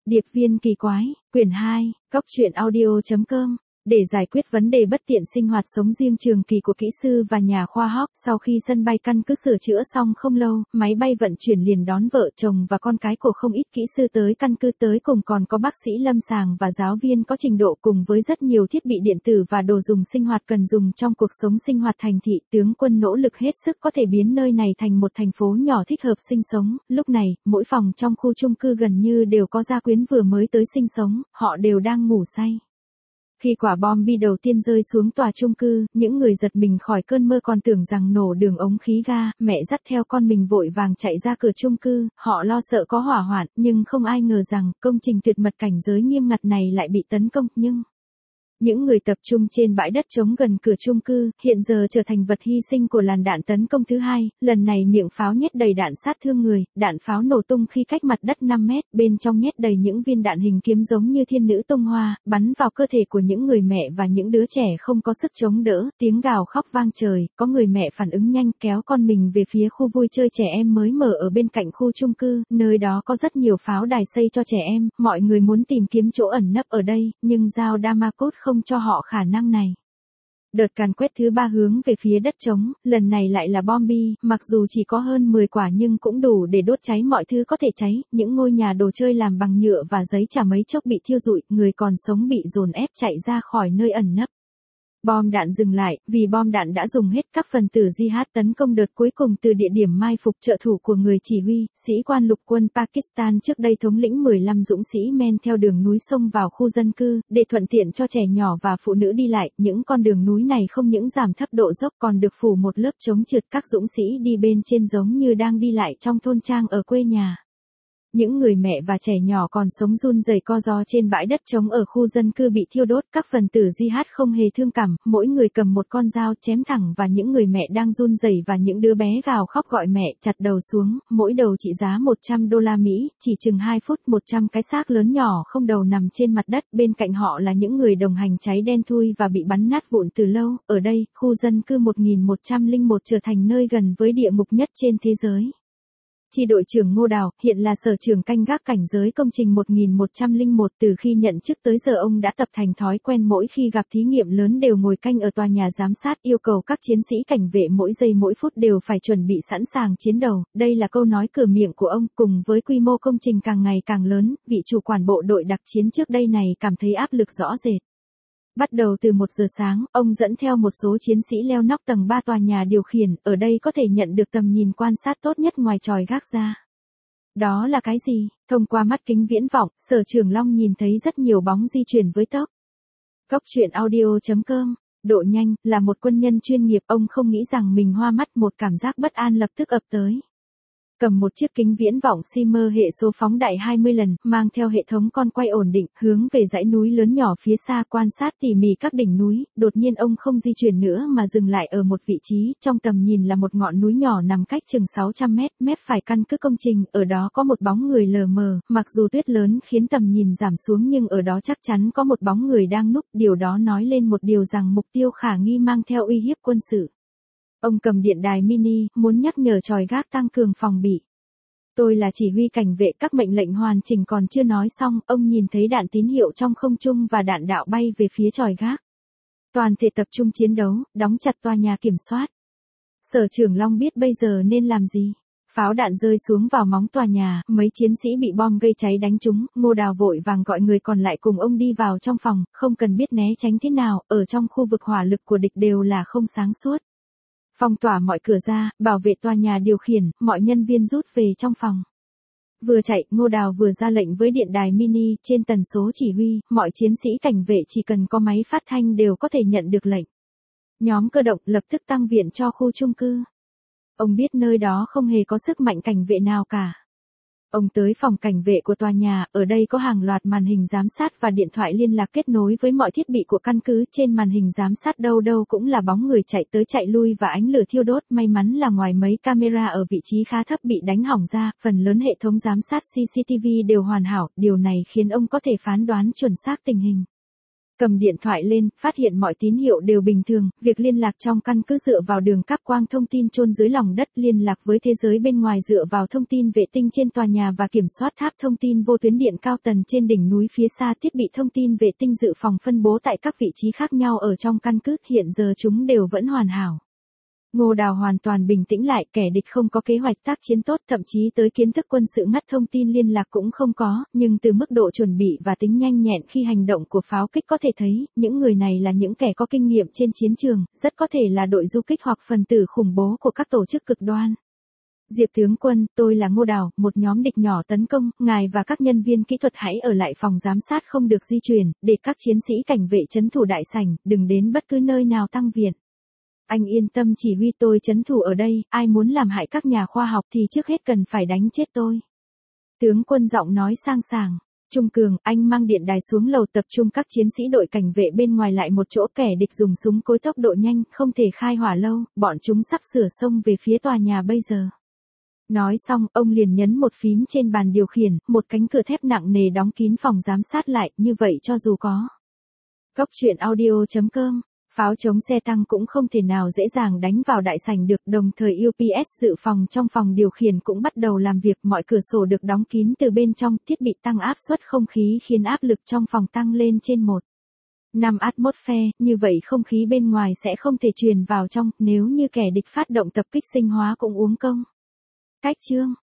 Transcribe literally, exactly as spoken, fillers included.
Điệp viên kỳ quái, quyển hai, góc truyện audio.com. Để giải quyết vấn đề bất tiện sinh hoạt sống riêng trường kỳ của kỹ sư và nhà khoa học, sau khi sân bay căn cứ sửa chữa xong không lâu, máy bay vận chuyển liền đón vợ chồng và con cái của không ít kỹ sư tới căn cứ, tới cùng còn có bác sĩ lâm sàng và giáo viên có trình độ, cùng với rất nhiều thiết bị điện tử và đồ dùng sinh hoạt cần dùng trong cuộc sống sinh hoạt thành thị. Tướng quân nỗ lực hết sức có thể biến nơi này thành một thành phố nhỏ thích hợp sinh sống. Lúc này, mỗi phòng trong khu chung cư gần như đều có gia quyến vừa mới tới sinh sống, họ đều đang ngủ say. Khi quả bom bi đầu tiên rơi xuống tòa chung cư, những người giật mình khỏi cơn mơ còn tưởng rằng nổ đường ống khí ga, mẹ dắt theo con mình vội vàng chạy ra cửa chung cư, họ lo sợ có hỏa hoạn, nhưng không ai ngờ rằng, công trình tuyệt mật cảnh giới nghiêm ngặt này lại bị tấn công, nhưng... Những người tập trung trên bãi đất trống gần cửa chung cư, hiện giờ trở thành vật hy sinh của làn đạn tấn công thứ hai, lần này miệng pháo nhét đầy đạn sát thương người, đạn pháo nổ tung khi cách mặt đất năm mét, bên trong nhét đầy những viên đạn hình kiếm giống như thiên nữ tung hoa, bắn vào cơ thể của những người mẹ và những đứa trẻ không có sức chống đỡ, tiếng gào khóc vang trời, có người mẹ phản ứng nhanh kéo con mình về phía khu vui chơi trẻ em mới mở ở bên cạnh khu chung cư, nơi đó có rất nhiều pháo đài xây cho trẻ em, mọi người muốn tìm kiếm chỗ ẩn nấp ở đây, nhưng dao Damascus không cho họ khả năng này. Đợt càn quét thứ ba hướng về phía đất trống, lần này lại là bom bi, mặc dù chỉ có hơn mười quả nhưng cũng đủ để đốt cháy mọi thứ có thể cháy, những ngôi nhà đồ chơi làm bằng nhựa và giấy chả mấy chốc bị thiêu rụi, người còn sống bị dồn ép chạy ra khỏi nơi ẩn nấp. Bom đạn dừng lại, vì bom đạn đã dùng hết, các phần tử jihad tấn công đợt cuối cùng từ địa điểm mai phục trợ thủ của người chỉ huy, sĩ quan lục quân Pakistan trước đây thống lĩnh mười lăm dũng sĩ men theo đường núi sông vào khu dân cư, để thuận tiện cho trẻ nhỏ và phụ nữ đi lại. Những con đường núi này không những giảm thấp độ dốc còn được phủ một lớp chống trượt, các dũng sĩ đi bên trên giống như đang đi lại trong thôn trang ở quê nhà. Những người mẹ và trẻ nhỏ còn sống run rẩy co ro trên bãi đất trống ở khu dân cư bị thiêu đốt, các phần tử jihad không hề thương cảm, mỗi người cầm một con dao chém thẳng vào những người mẹ đang run rẩy và những đứa bé gào khóc gọi mẹ, chặt đầu xuống, mỗi đầu trị giá một trăm đô la Mỹ, chỉ chừng hai phút một trăm cái xác lớn nhỏ không đầu nằm trên mặt đất, bên cạnh họ là những người đồng hành cháy đen thui và bị bắn nát vụn từ lâu. Ở đây, khu dân cư một nghìn một trăm lẻ một trở thành nơi gần với địa ngục nhất trên thế giới. Chi đội trưởng Ngô Đào, hiện là sở trưởng canh gác cảnh giới công trình một nghìn một trăm lẻ một, từ khi nhận chức tới giờ ông đã tập thành thói quen mỗi khi gặp thí nghiệm lớn đều ngồi canh ở tòa nhà giám sát, yêu cầu các chiến sĩ cảnh vệ mỗi giây mỗi phút đều phải chuẩn bị sẵn sàng chiến đấu. Đây là câu nói cửa miệng của ông, cùng với quy mô công trình càng ngày càng lớn, vị chủ quản bộ đội đặc chiến trước đây này cảm thấy áp lực rõ rệt. Bắt đầu từ một giờ sáng, ông dẫn theo một số chiến sĩ leo nóc tầng ba tòa nhà điều khiển, ở đây có thể nhận được tầm nhìn quan sát tốt nhất ngoài chòi gác ra. Đó là cái gì? Thông qua mắt kính viễn vọng, Sở trưởng Long nhìn thấy rất nhiều bóng di chuyển với tốc. Góc truyện audio.com. Độ nhanh, là một quân nhân chuyên nghiệp, ông không nghĩ rằng mình hoa mắt, một cảm giác bất an lập tức ập tới. Cầm một chiếc kính viễn vọng Simmer hệ số phóng đại hai mươi lần, mang theo hệ thống con quay ổn định, hướng về dãy núi lớn nhỏ phía xa quan sát tỉ mỉ các đỉnh núi, đột nhiên ông không di chuyển nữa mà dừng lại ở một vị trí, trong tầm nhìn là một ngọn núi nhỏ nằm cách chừng sáu trăm mét, mép phải căn cứ công trình, ở đó có một bóng người lờ mờ, mặc dù tuyết lớn khiến tầm nhìn giảm xuống nhưng ở đó chắc chắn có một bóng người đang núp, điều đó nói lên một điều rằng mục tiêu khả nghi mang theo uy hiếp quân sự. Ông cầm điện đài mini, muốn nhắc nhở chòi gác tăng cường phòng bị. Tôi là chỉ huy cảnh vệ, các mệnh lệnh hoàn chỉnh còn chưa nói xong, ông nhìn thấy đạn tín hiệu trong không trung và đạn đạo bay về phía chòi gác. Toàn thể tập trung chiến đấu, đóng chặt tòa nhà kiểm soát. Sở trưởng Long biết bây giờ nên làm gì. Pháo đạn rơi xuống vào móng tòa nhà, mấy chiến sĩ bị bom gây cháy đánh trúng, Ngô Đào vội vàng gọi người còn lại cùng ông đi vào trong phòng, không cần biết né tránh thế nào, ở trong khu vực hỏa lực của địch đều là không sáng suốt. Phong tỏa mọi cửa ra, bảo vệ tòa nhà điều khiển, mọi nhân viên rút về trong phòng. Vừa chạy, Ngô Đào vừa ra lệnh với điện đài mini, trên tần số chỉ huy, mọi chiến sĩ cảnh vệ chỉ cần có máy phát thanh đều có thể nhận được lệnh. Nhóm cơ động lập tức tăng viện cho khu chung cư. Ông biết nơi đó không hề có sức mạnh cảnh vệ nào cả. Ông tới phòng cảnh vệ của tòa nhà, ở đây có hàng loạt màn hình giám sát và điện thoại liên lạc kết nối với mọi thiết bị của căn cứ, trên màn hình giám sát đâu đâu cũng là bóng người chạy tới chạy lui và ánh lửa thiêu đốt, may mắn là ngoài mấy camera ở vị trí khá thấp bị đánh hỏng ra, phần lớn hệ thống giám sát xê xê tê vê đều hoàn hảo, điều này khiến ông có thể phán đoán chuẩn xác tình hình. Cầm điện thoại lên, phát hiện mọi tín hiệu đều bình thường, việc liên lạc trong căn cứ dựa vào đường cáp quang thông tin chôn dưới lòng đất, liên lạc với thế giới bên ngoài dựa vào thông tin vệ tinh trên tòa nhà và kiểm soát tháp thông tin vô tuyến điện cao tần trên đỉnh núi phía xa. Thiết bị thông tin vệ tinh dự phòng phân bố tại các vị trí khác nhau ở trong căn cứ, hiện giờ chúng đều vẫn hoàn hảo. Ngô Đào hoàn toàn bình tĩnh lại, kẻ địch không có kế hoạch tác chiến tốt, thậm chí tới kiến thức quân sự ngắt thông tin liên lạc cũng không có, nhưng từ mức độ chuẩn bị và tính nhanh nhẹn khi hành động của pháo kích có thể thấy, những người này là những kẻ có kinh nghiệm trên chiến trường, rất có thể là đội du kích hoặc phần tử khủng bố của các tổ chức cực đoan. Diệp tướng quân, tôi là Ngô Đào, một nhóm địch nhỏ tấn công, ngài và các nhân viên kỹ thuật hãy ở lại phòng giám sát không được di chuyển, để các chiến sĩ cảnh vệ trấn thủ đại sảnh, đừng đến bất cứ nơi nào tăng viện. Anh yên tâm chỉ huy tôi trấn thủ ở đây, ai muốn làm hại các nhà khoa học thì trước hết cần phải đánh chết tôi. Tướng quân giọng nói sang sảng. Trung Cường, anh mang điện đài xuống lầu tập trung các chiến sĩ đội cảnh vệ bên ngoài lại một chỗ, kẻ địch dùng súng cối tốc độ nhanh, không thể khai hỏa lâu, bọn chúng sắp sửa xông về phía tòa nhà bây giờ. Nói xong, ông liền nhấn một phím trên bàn điều khiển, một cánh cửa thép nặng nề đóng kín phòng giám sát lại, như vậy cho dù có. Cốc truyện audio chấm com. Pháo chống xe tăng cũng không thể nào dễ dàng đánh vào đại sảnh được, đồng thời u pê ét dự phòng trong phòng điều khiển cũng bắt đầu làm việc, mọi cửa sổ được đóng kín từ bên trong, thiết bị tăng áp suất không khí khiến áp lực trong phòng tăng lên trên một phẩy năm atmosphere, như vậy không khí bên ngoài sẽ không thể truyền vào trong, nếu như kẻ địch phát động tập kích sinh hóa cũng uống công. Cách chương